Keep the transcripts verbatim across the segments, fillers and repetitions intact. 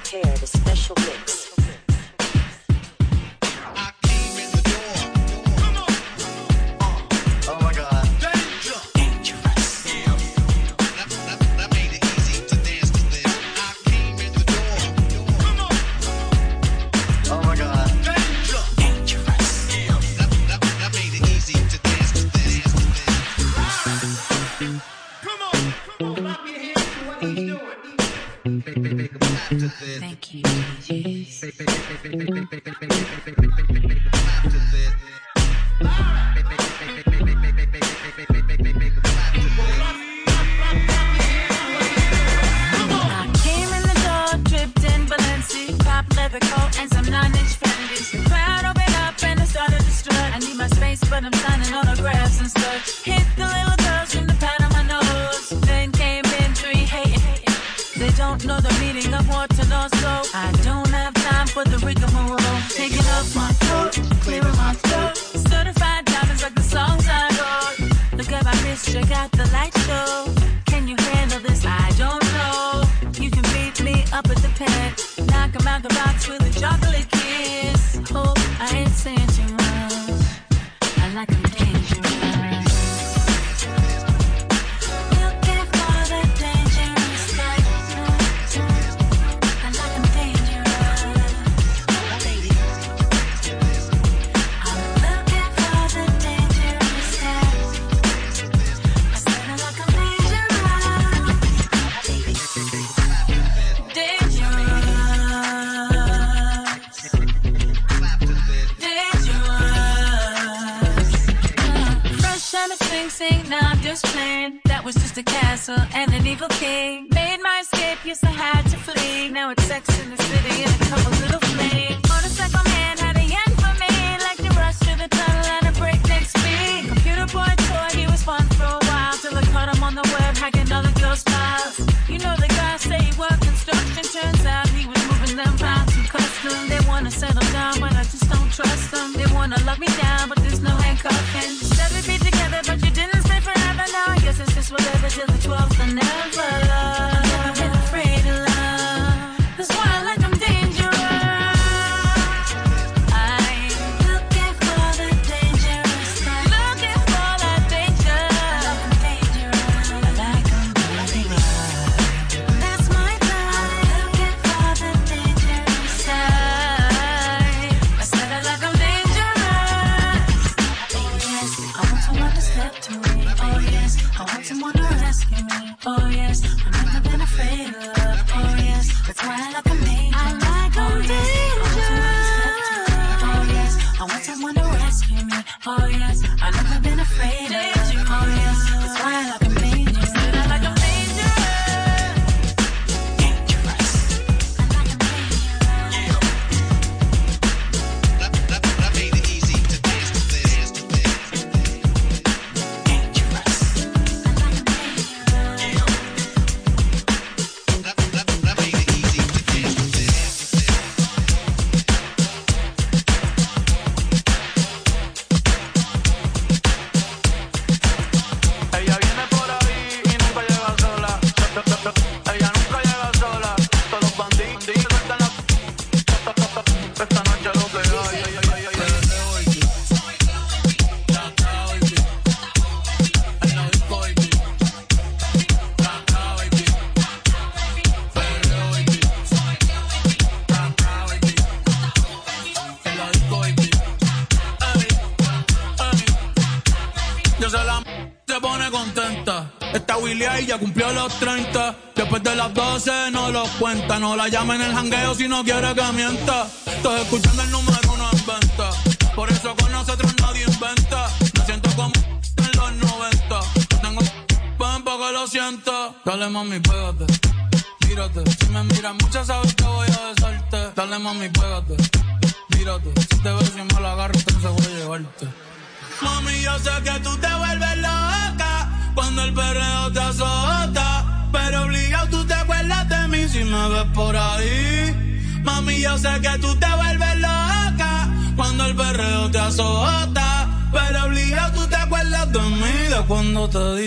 prepare the special mix. Thank you, D Js. I came in the door, dripped in Balenci, pop leather coat and some nine-inch Fendis. The crowd opened up and I started to strut. I need my space, but I'm signing autographs and stuff. Hit the little girls from the pat on my nose. Then came in three hating. They don't know the meaning of water, no, so I don't have time for the rigmarole. Taking off my coat, clearing my throat. Certified diamonds like the songs I wrote. Look at my wrist, check out the light show. Can you handle this? I don't know. You can beat me up at the pen. Knock 'em out the box with a chocolate kiss. Oh, I ain't saying too much. I like 'em dangerous. Now I'm just playing. That was just a castle and an evil king. Made my escape, yes I had to flee. Now it's Sex in the City and a couple little flames. Motorcycle man had a yen for me, like to rush through the tunnel at a breakneck speed. Computer boy toy, he was fun for a while, till I caught him on the web hacking other girls' files. You know the guy say he worked construction, turns out he was moving them pounds from custom. They wanna settle down, but I just don't trust them. They wanna lock me down, but there's no handcuffing. Said we'd be together, but you didn't stay forever. Now I guess it's just whatever till the twelfth and never love. Never been afraid of love. That's why I like 'em dangerous. I'm looking for the dangerous type. Looking for that danger. I like 'em dangerous. I like 'em dangerous. That's my type. Looking for the dangerous type. I said I like 'em dangerous. Oh yes, I want someone to step to me. Oh yes, I want someone to rescue me. Oh yes, I've never been afraid of love. Oh yes, that's why I like 'em dangerous. I like 'em dangerous. Oh yes, I want someone to rescue me. Oh yes, I've never been afraid of love. Oh yes, that's why I like 'em dangerous. I like 'em dangerous. Dangerous. I like 'em dangerous. That, that, that made it easy to dance to this. Willy ya cumplió los treinta. Después de las doce no los cuenta. No la llama en el jangueo si no quiere que mienta. Estoy escuchando el número uno en venta. Por eso con nosotros nadie inventa. Me siento como en los noventa. Tengo pan para que lo sienta. Dale mami, pégate, tírate. Si me miras mucho sabes que voy a besarte. Dale mami, pégate, tírate. Si te ves y me la agarro entonces voy a llevarte. Mami, yo sé que tú te vuelves loca cuando el perreo te azota, pero obligado tú te acuerdas de mí si me ves por ahí. Mami, yo sé que tú te vuelves loca cuando el perreo te azota, pero obligado tú te acuerdas de mí, de cuando te di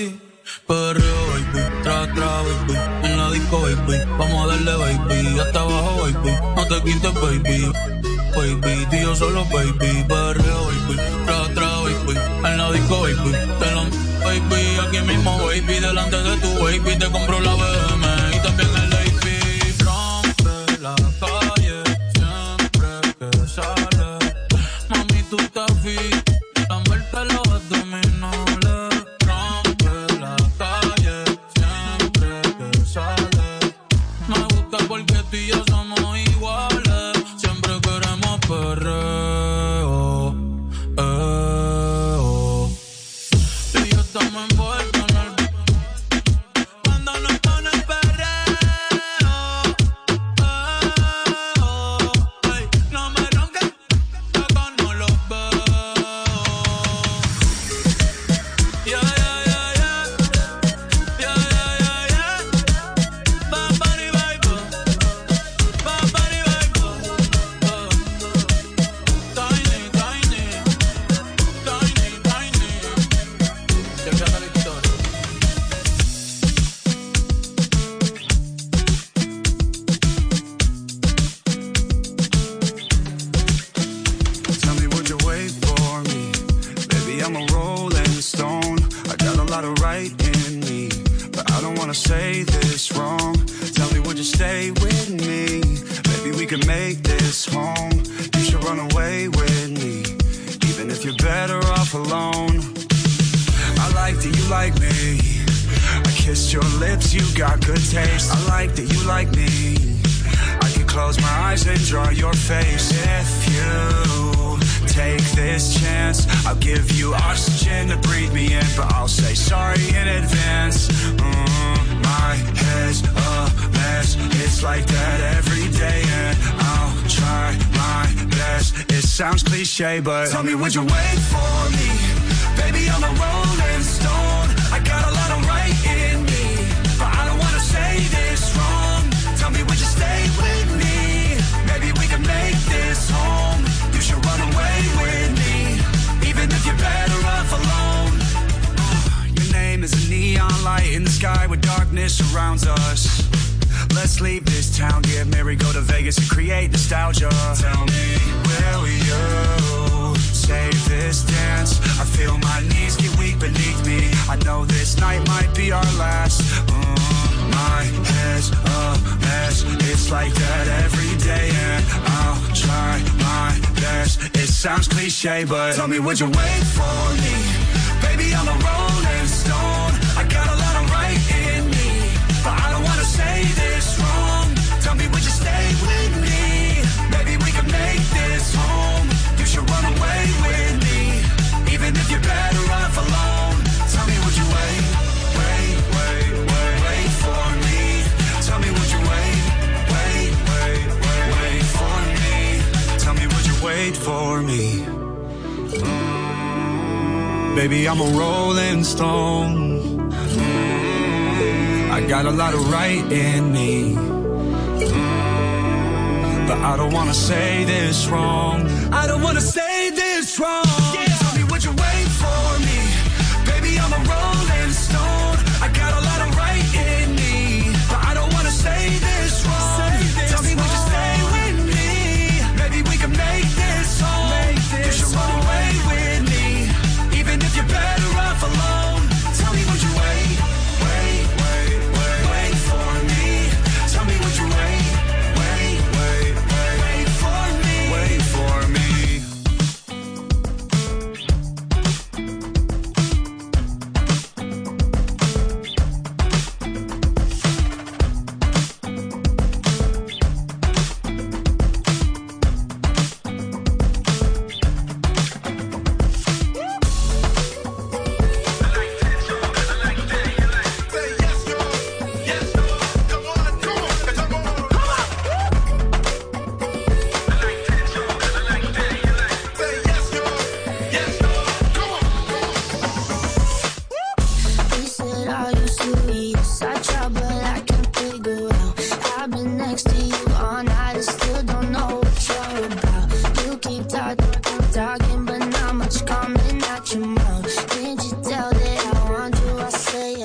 Perreo, baby, tra, tra, baby. En la disco, baby, vamos a darle, baby. Hasta abajo, baby, no te quites, baby. Baby, tú y yo solo, baby. Perreo, baby, tra, tra, baby. En la disco, baby, te lo baby. Aquí mismo, baby, delante de tu baby. Te compro la B M y también el A P. Rompe la calle, siempre que sale. Mami, tú estás fit, la muerte los abdominales. Rompe la calle, siempre que sale. Me gusta porque tú y yo somos iguales. Siempre queremos perreo, eh, oh. Tú y yo estamos envueltos en el cuando nos pone el perreo, eh, oh. Ay, no me ronques, que acá no los veo. Yeah, yeah, yeah, yeah. Yeah, yeah, yeah, yeah. Bad Bunny, baby. Bad Bunny, baby. Uh. Tiny, tiny. Tiny, tiny. Checa la victoria. Tell me, would you wait for me? Baby, I'm a rolling stone. I got a lot of right in me, but I don't wanna say this wrong. Tell me, would you stay with me? Maybe we can make this home. You should run away with me, even if you're better off alone. I like that you like me. I kissed your lips, you got good taste. I like that you like me. I can close my eyes and draw your face. If you take this chance, I'll give you oxygen to breathe me in, but I'll say sorry in advance. Mm, my head's a mess. It's like that every day, and I'll try my best. It sounds cliche, but tell me, would you wait for me? Baby, I'm a rolling stone. I got a lot of right in me, but I don't wanna say this wrong. Tell me, would you stay with me? Maybe we can make this home. You should run away with me, even if you're better off alone. Your name is a neon light in the sky where darkness surrounds us. Let's leave this town, get married, go to Vegas and create nostalgia. Tell me, will you save this dance? I feel my knees get weak beneath me. I know this night might be our last. Mm, my head's a mess. It's like that every day, and I'll try my best. It sounds cliche, but tell me, would you wait for me? Baby, I'm a rolling stone. I got a lot of right in me, but I don't wanna say this wrong. Tell me, would you stay with me? Maybe we can make this home. You should run away with me, even if you're better off alone. Tell me, would you wait, wait, wait, wait, wait for me? Tell me, would you wait, wait, wait, wait, wait for me? Tell me, would you wait for me? Mm, baby, I'm a rolling stone. I got a lot of right in me, mm, but I don't wanna say this wrong. I don't wanna say this wrong. Yeah. Tell me, would you wait for me? Baby, I'm a rolling stone. I got a lot of right in me, but I don't wanna say this wrong. Say this Tell me, would you stay with me? Maybe we can make this home. Make this you should run away with me, even if you're better off alone. Tell me, would you wait, wait, wait, wait, wait for me? Tell me, would you wait, wait, wait, wait, wait for me? Wait for me.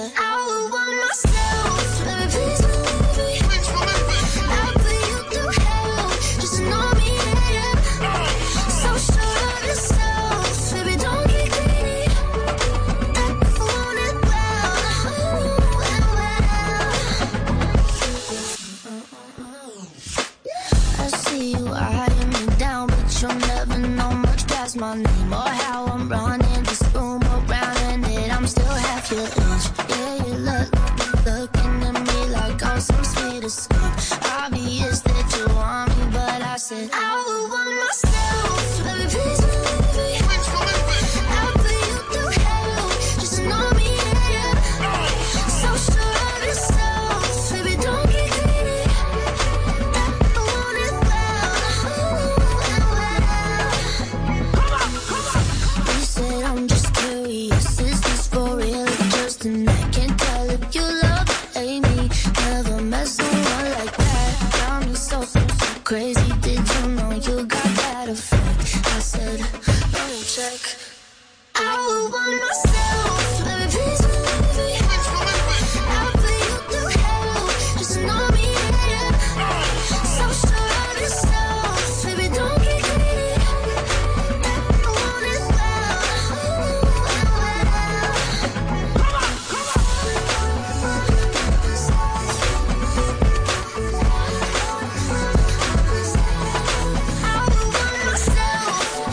said, I would want myself. Baby, please believe me. I'll put you through hell. Just to know me, yeah. So sure of yourself. Baby, don't get greedy. I want it well. Well, well. I see you eyeing me down, but you'll never know much past my name or how I'm running this room around, and it I'm still half your age. Yeah, you look looking at me like I'm some sweet escape. Obvious that you want me, but I said I would want myself. Baby, please believe me. I'll put you through hell just to know me, yeah. So sure of yourself, baby, don't get greedy. I want it well, well, well. You said I'm just curious, is this for real? Just an I can't tell if you love or hate me. Never met someone like that. Got me so, so, so crazy. Did you know you got that effect? I said, let me check. I would want myself. Baby, please believe me. I'll put you through hell just to know me, yeah. So sure of yourself, baby, don't get greedy. I want it well, I would want myself.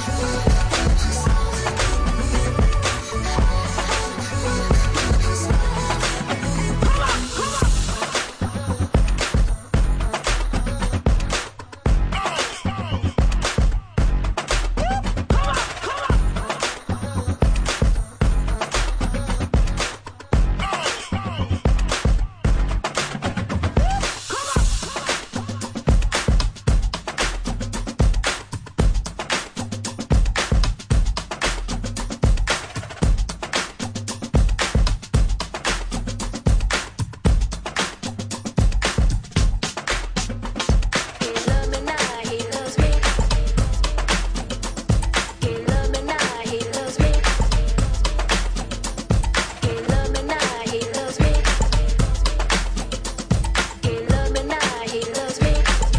He love me now, he loves me. He love me now, he loves me. He love me now, he loves me. He love me now, he loves me.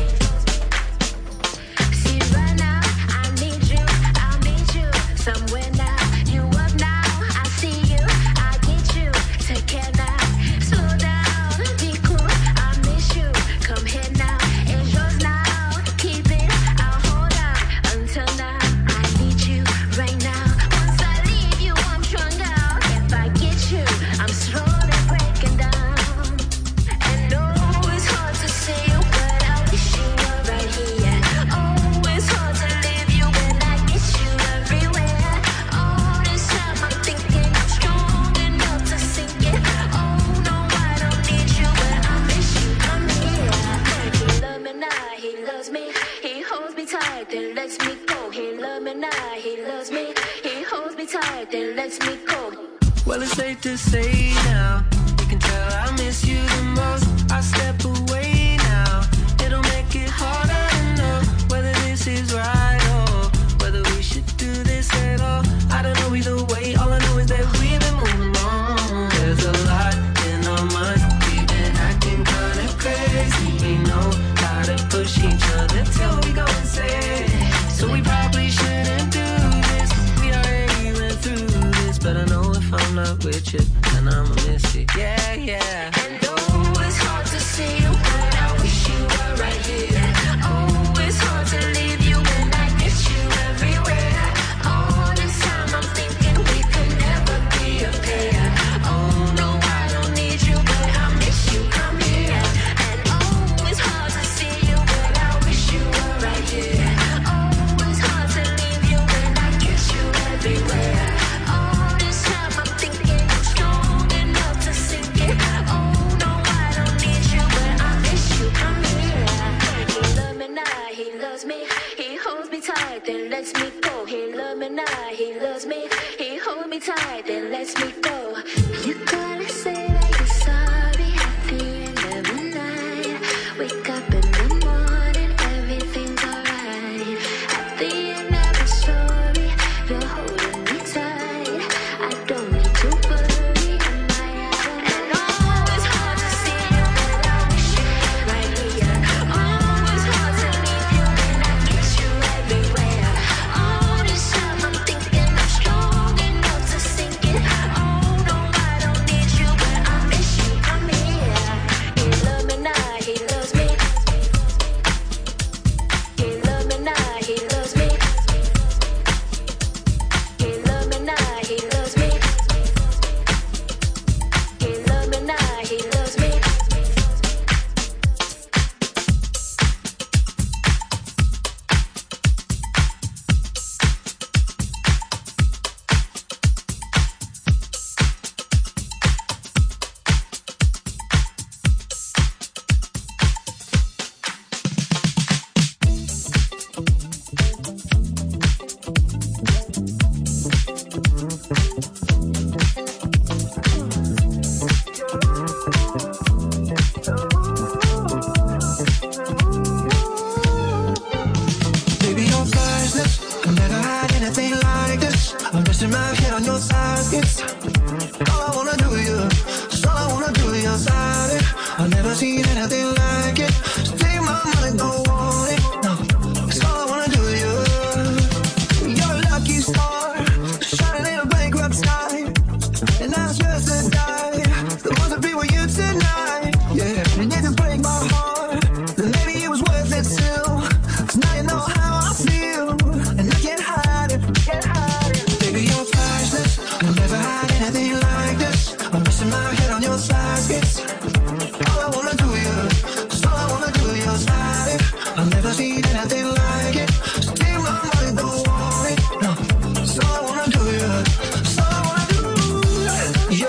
See right now, I need you, I'll meet you somewhere now. You up now, I see you, I get you. Take care now, slow down, be cool. I miss you, come here now. It's yours now, keep it, I'll hold on until now. I need you right now. Once I leave you, I'm stronger. If I get you, I'm slowly breaking down. And oh, it's hard to say you, but I wish you were right here. Oh, it's hard to leave you when I get you everywhere. All this time I'm thinking I'm strong enough to sink it. Oh no, I don't need you, but I miss you. Come here. He love me now, he loves me. He holds me tight, then lets me go. He love me now, he loves me. He holds me tight, then lets me go. Well, it's safe to say now, you can tell I miss you the most. I step away now, it'll make it harder to know whether this is right or whether we should do this at all. I don't know either way, all I know is that we've been moving on. There's a lot in our minds, we've been acting kinda crazy. We know how to push each other till we go insane. So we probably shouldn't do this, we already went through this. But I know if I'm not with you, then I'ma miss it. Yeah, yeah. And oh, it's hard to see you, but I wish you were right here. Oh, it's hard to leave you when I get you everywhere. All this time I'm thinking we could never be a pair. Oh no, I don't need you, but I miss you. Come here. And oh, it's hard to see you, but I wish you were right here. Oh, it's hard to leave you when I get you everywhere. All this time I'm thinking I'm strong enough to sink it. Oh no, I don't need you, but I miss you. Come here. He love me now, he loves me. He holds me tight, then lets me go. He love me now, he loves me. He holds me tight, then lets me go. You gotta say that you're sorry at the end of the night. Wake up in the morning, everything's alright. At the end of the story, you're holding me tight. I don't need to worry, am I out of on your side, it's all I wanna do you. So I wanna do your side. I've never seen anything like it. Still my money don't want it. No. So I wanna do you. So I wanna do you.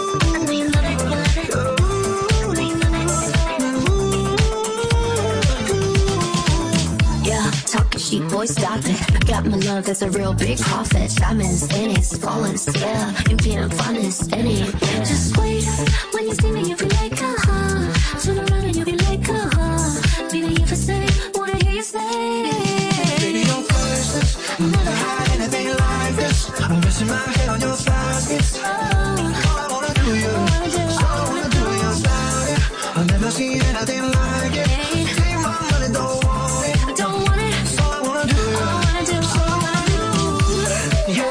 Yeah, talking sheep, boy, stop it. Got my love, that's a real big profit. Diamonds in it, falling, yeah. You being honest, in it. Just wait, when you see me, you'll be like, uh-huh. Turn around and you'll be like, uh-huh. Baby, if I say, wanna hear you say. Baby, you're priceless. Never had anything like this. I'm resting my head on your thighs. It's all I wanna do you. So I wanna do your side. I've never seen anything like it. Take my money, don't want it. I don't want it. So I wanna do you. All I wanna do, all I wanna do. You.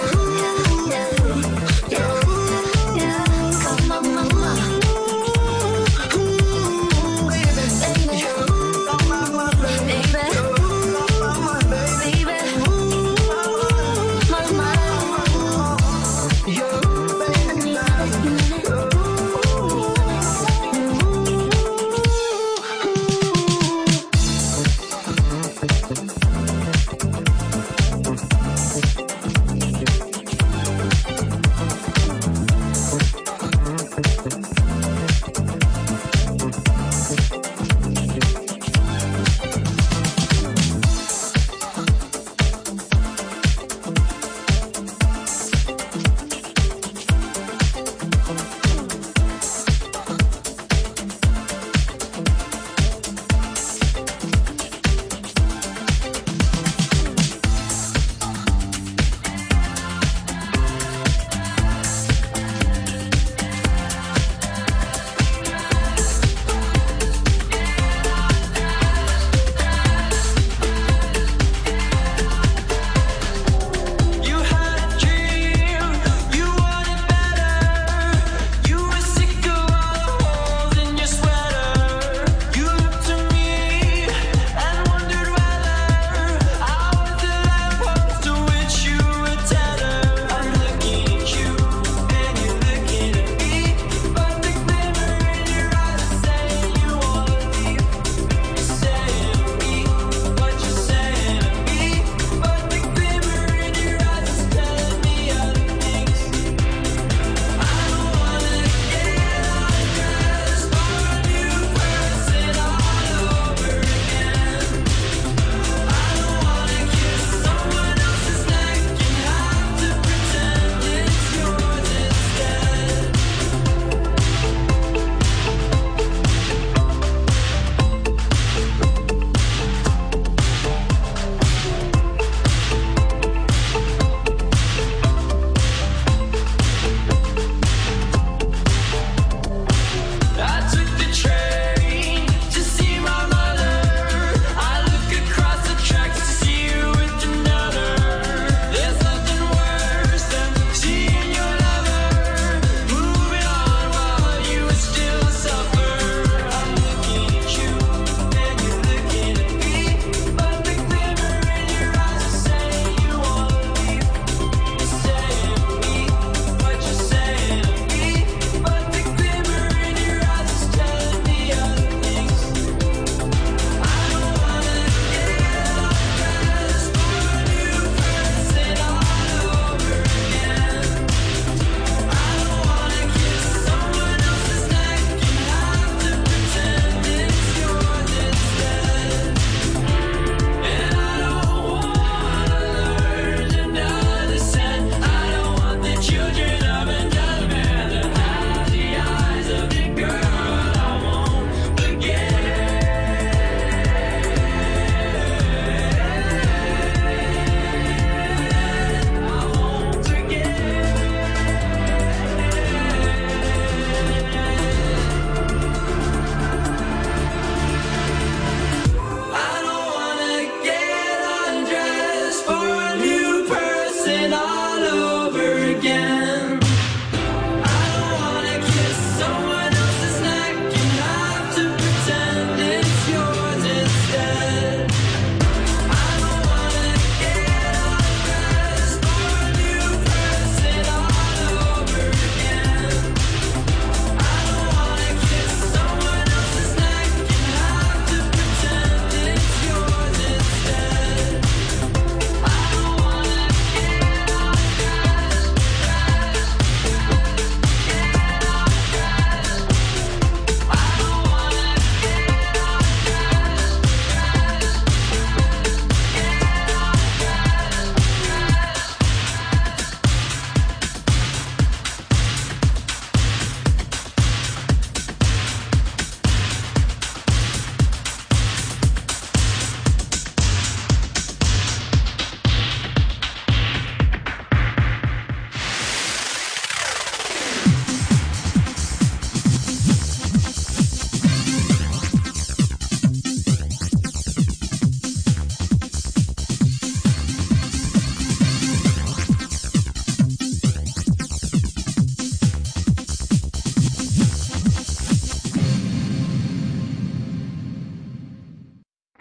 Come on, mama. Baby. You. Oh, my, my baby. Baby. Oh, my, my baby. Baby. Mama. You. Baby.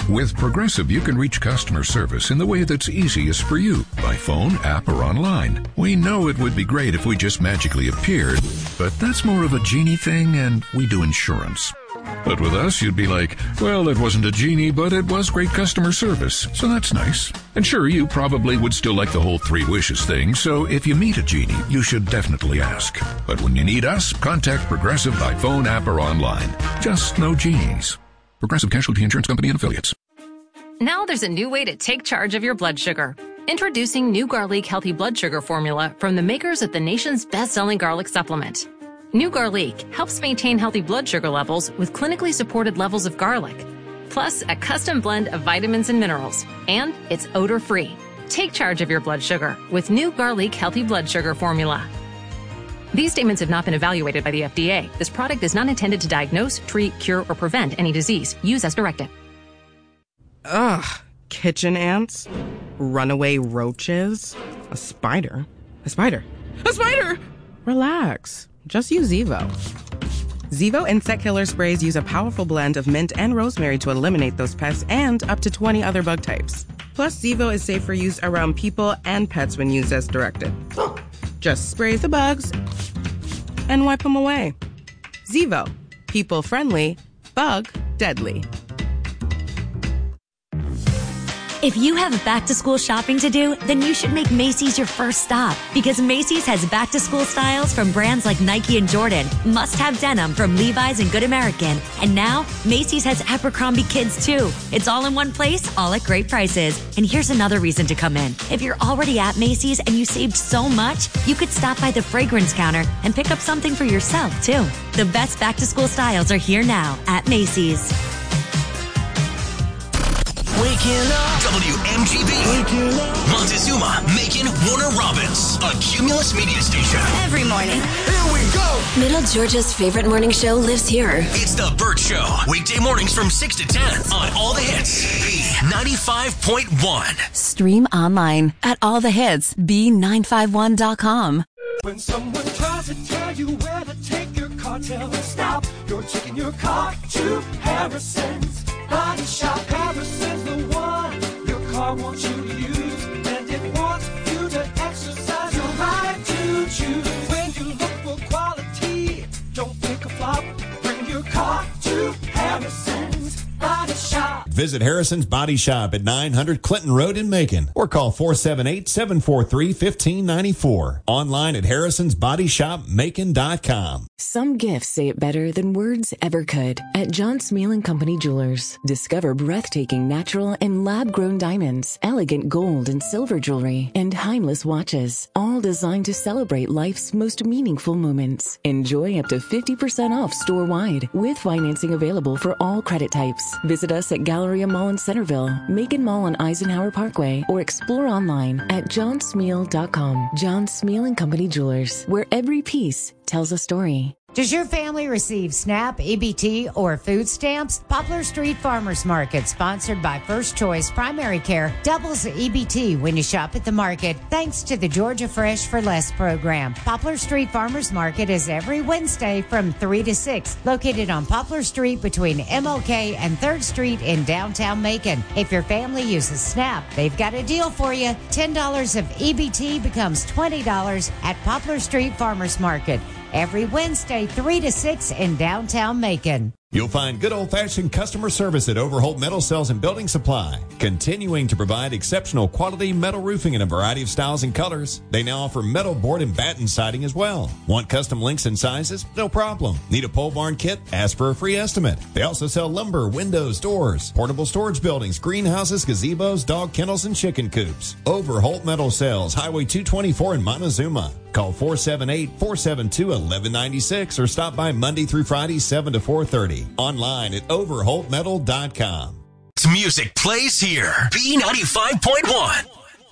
With Progressive, you can reach customer service in the way that's easiest for you, by phone, app, or online. We know it would be great if we just magically appeared, but that's more of a genie thing, and we do insurance. But with us, you'd be like, well, it wasn't a genie, but it was great customer service, so that's nice. And sure, you probably would still like the whole three wishes thing, so if you meet a genie, you should definitely ask. But when you need us, contact Progressive by phone, app, or online. Just no genies. Progressive Casualty Insurance Company and Affiliates. Now there's a new way to take charge of your blood sugar. Introducing new Garlic Healthy Blood Sugar Formula from the makers of the nation's best-selling garlic supplement. New Garlic helps maintain healthy blood sugar levels with clinically supported levels of garlic, plus a custom blend of vitamins and minerals, and it's odor-free. Take charge of your blood sugar with New Garlic Healthy Blood Sugar Formula. These statements have not been evaluated by the F D A. This product is not intended to diagnose, treat, cure, or prevent any disease. Use as directed. Ugh, kitchen ants, runaway roaches, a spider, a spider, a spider! Relax, just use Zevo. Zevo insect killer sprays use a powerful blend of mint and rosemary to eliminate those pests and up to twenty other bug types. Plus, Zevo is safe for use around people and pets when used as directed. Just spray the bugs and wipe them away. Zevo, people friendly, bug deadly. If you have back-to-school shopping to do, then you should make Macy's your first stop, because Macy's has back-to-school styles from brands like Nike and Jordan, must-have denim from Levi's and Good American, and now Macy's has Abercrombie Kids too. It's all in one place, all at great prices. And here's another reason to come in. If you're already at Macy's and you saved so much, you could stop by the fragrance counter and pick up something for yourself too. The best back-to-school styles are here now at Macy's. Waking up. W M G B. Waking up. Montezuma, Macon, Warner Robins. A Cumulus media station. Every morning. Here we go. Middle Georgia's favorite morning show lives here. It's The Burt Show. Weekday mornings from six to ten on All the Hits. B ninety-five point one. Stream online at all the hits b nine five one dot com. When someone tries to tell you where to take your car, tell them stop. You're taking your car to Harrison's Body Shop. Harrison's the one your car wants you to use, and it wants you to exercise your right to choose. When you look for quality, don't pick a flop. Bring your car to Harrison's Body Shop. Visit Harrison's Body Shop at nine hundred Clinton Road in Macon, or call four seven eight, seven four three, one five nine four. Online at harrisons body shop macon dot com. Some gifts say it better than words ever could. At John Smeal and Company Jewelers, discover breathtaking natural and lab-grown diamonds, elegant gold and silver jewelry, and timeless watches, all designed to celebrate life's most meaningful moments. Enjoy up to fifty percent off store-wide, with financing available for all credit types. Visit us at Galleria Mall in Centerville, Macon Mall on Eisenhower Parkway, or explore online at john smeal dot com. John Smeal and Company Jewelers, where every piece tells a story. Does your family receive SNAP, E B T, or food stamps? Poplar Street Farmers Market, sponsored by First Choice Primary Care, doubles E B T when you shop at the market, thanks to the Georgia Fresh for Less program. Poplar Street Farmers Market is every Wednesday from three to six, located on Poplar Street between M L K and third Street in downtown Macon. If your family uses SNAP, they've got a deal for you. ten dollars of E B T becomes twenty dollars at Poplar Street Farmers Market. Every Wednesday, three to six in downtown Macon. You'll find good old-fashioned customer service at Overholt Metal Sales and Building Supply, continuing to provide exceptional quality metal roofing in a variety of styles and colors. They now offer metal board and batten siding as well. Want custom lengths and sizes? No problem. Need a pole barn kit? Ask for a free estimate. They also sell lumber, windows, doors, portable storage buildings, greenhouses, gazebos, dog kennels, and chicken coops. Overholt Metal Sales, Highway two twenty-four in Montezuma. Call four seven eight, four seven two, one one nine six or stop by Monday through Friday, seven to four thirty. Online at overholt metal dot com. Music plays here. B ninety-five point one.